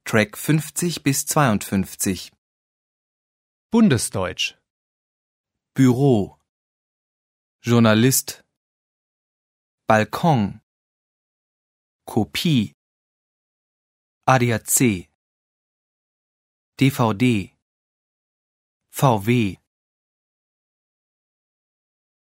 Track 50 bis 52. Bundesdeutsch. Büro. Journalist. Balkon. Kopie. ADAC. DVD. VW.